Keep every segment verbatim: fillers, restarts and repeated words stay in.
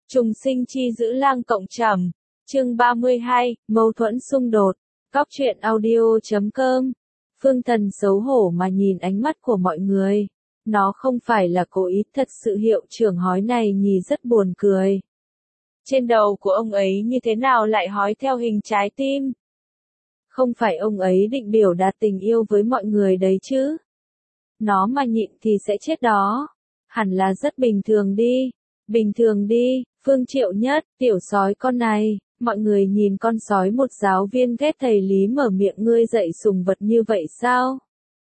Trùng sinh chi giữ lang cộng trầm. Chương ba mươi hai, mâu thuẫn xung đột. Góc truyện audio chấm com. Phương Thần xấu hổ mà nhìn ánh mắt của mọi người. Nó không phải là cố ý, thật sự hiệu trưởng hói này nhì rất buồn cười. Trên đầu của ông ấy như thế nào lại hói theo hình trái tim? Không phải ông ấy định biểu đạt tình yêu với mọi người đấy chứ? Nó mà nhịn thì sẽ chết đó. Hẳn là rất bình thường đi. Bình thường đi, Phương Triệu Nhất, tiểu sói con này. Mọi người nhìn con sói một giáo viên ghét thầy Lý mở miệng, ngươi dạy sùng vật như vậy sao?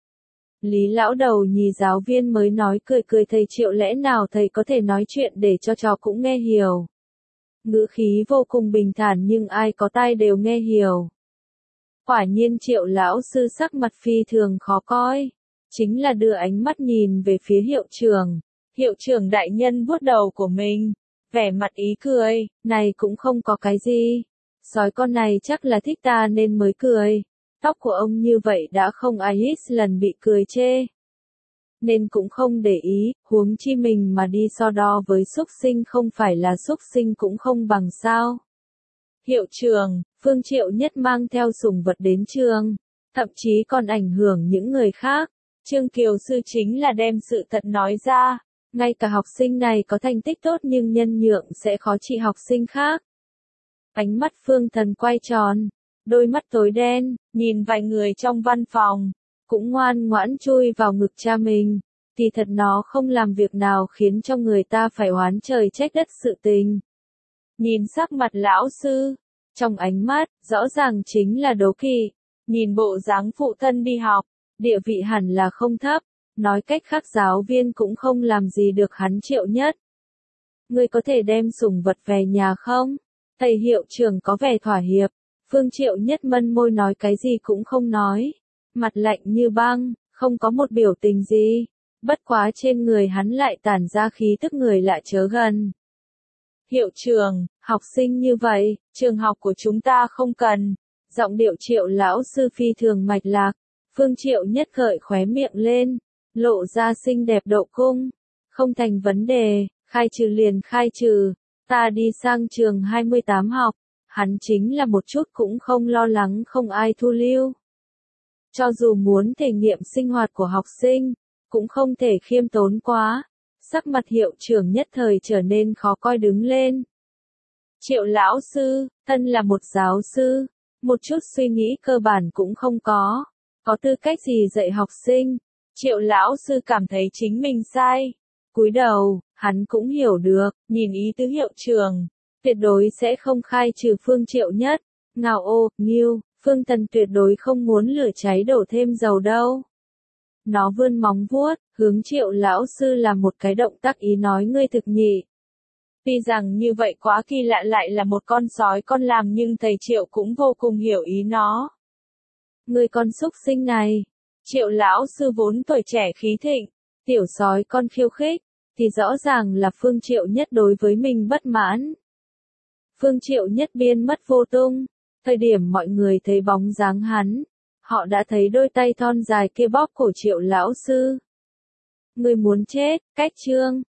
Lý lão đầu nhì giáo viên mới nói cười cười, thầy Triệu lẽ nào thầy có thể nói chuyện để cho chó cũng nghe hiểu. Ngữ khí vô cùng bình thản nhưng ai có tai đều nghe hiểu. Quả nhiên Triệu lão sư sắc mặt phi thường khó coi. Chính là đưa ánh mắt nhìn về phía hiệu trưởng. Hiệu trưởng đại nhân vuốt đầu của mình. Vẻ mặt ý cười, này cũng không có cái gì. Sói con này chắc là thích ta nên mới cười. Tóc của ông như vậy đã không ai ít lần bị cười chê. Nên cũng không để ý, huống chi mình mà đi so đo với súc sinh không phải là súc sinh cũng không bằng sao. Hiệu trưởng, Phương Triệu Nhất mang theo sùng vật đến trường, thậm chí còn ảnh hưởng những người khác. Trương Kiều Sư chính là đem sự thật nói ra. Ngay cả học sinh này có thành tích tốt nhưng nhân nhượng sẽ khó trị học sinh khác. Ánh mắt Phương Thần quay tròn, đôi mắt tối đen, nhìn vài người trong văn phòng, cũng ngoan ngoãn chui vào ngực cha mình. Thì thật nó không làm việc nào khiến cho người ta phải oán trời trách đất sự tình. Nhìn sắc mặt lão sư, trong ánh mắt, rõ ràng chính là đố kỵ. Nhìn bộ dáng phụ thân đi học, địa vị hẳn là không thấp. Nói cách khác giáo viên cũng không làm gì được hắn Triệu Nhất. Ngươi có thể đem sủng vật về nhà không? Thầy hiệu trưởng có vẻ thỏa hiệp. Phương Triệu Nhất mân môi nói cái gì cũng không nói. Mặt lạnh như băng, không có một biểu tình gì. Bất quá trên người hắn lại tản ra khí tức người lạ chớ gần. Hiệu trưởng, học sinh như vậy, trường học của chúng ta không cần. Giọng điệu Triệu lão sư phi thường mạch lạc. Phương Triệu Nhất gợi khóe miệng lên. Lộ ra xinh đẹp độ cung. Không thành vấn đề, khai trừ liền khai trừ. Ta đi sang trường hai mươi tám học. Hắn chính là một chút cũng không lo lắng không ai thu lưu. Cho dù muốn thể nghiệm sinh hoạt của học sinh, cũng không thể khiêm tốn quá. Sắc mặt hiệu trưởng nhất thời trở nên khó coi đứng lên. Triệu lão sư, thân là một giáo sư, một chút suy nghĩ cơ bản cũng không có. Có tư cách gì dạy học sinh? Triệu lão sư cảm thấy chính mình sai. Cúi đầu, hắn cũng hiểu được, nhìn ý tứ hiệu trưởng. Tuyệt đối sẽ không khai trừ Phương Triệu Nhất. Ngào ô, nghiêu, Phương Thần tuyệt đối không muốn lửa cháy đổ thêm dầu đâu. Nó vươn móng vuốt, hướng Triệu lão sư làm một cái động tác ý nói ngươi thực nhị. Tuy rằng như vậy quá kỳ lạ lại là một con sói con làm nhưng thầy Triệu cũng vô cùng hiểu ý nó. Ngươi con súc sinh này. Triệu lão sư vốn tuổi trẻ khí thịnh, tiểu sói con khiêu khích, thì rõ ràng là Phương Triệu Nhất đối với mình bất mãn. Phương Triệu Nhất biến mất vô tung, thời điểm mọi người thấy bóng dáng hắn, họ đã thấy đôi tay thon dài kia bóp cổ Triệu lão sư. Người muốn chết, cách chương.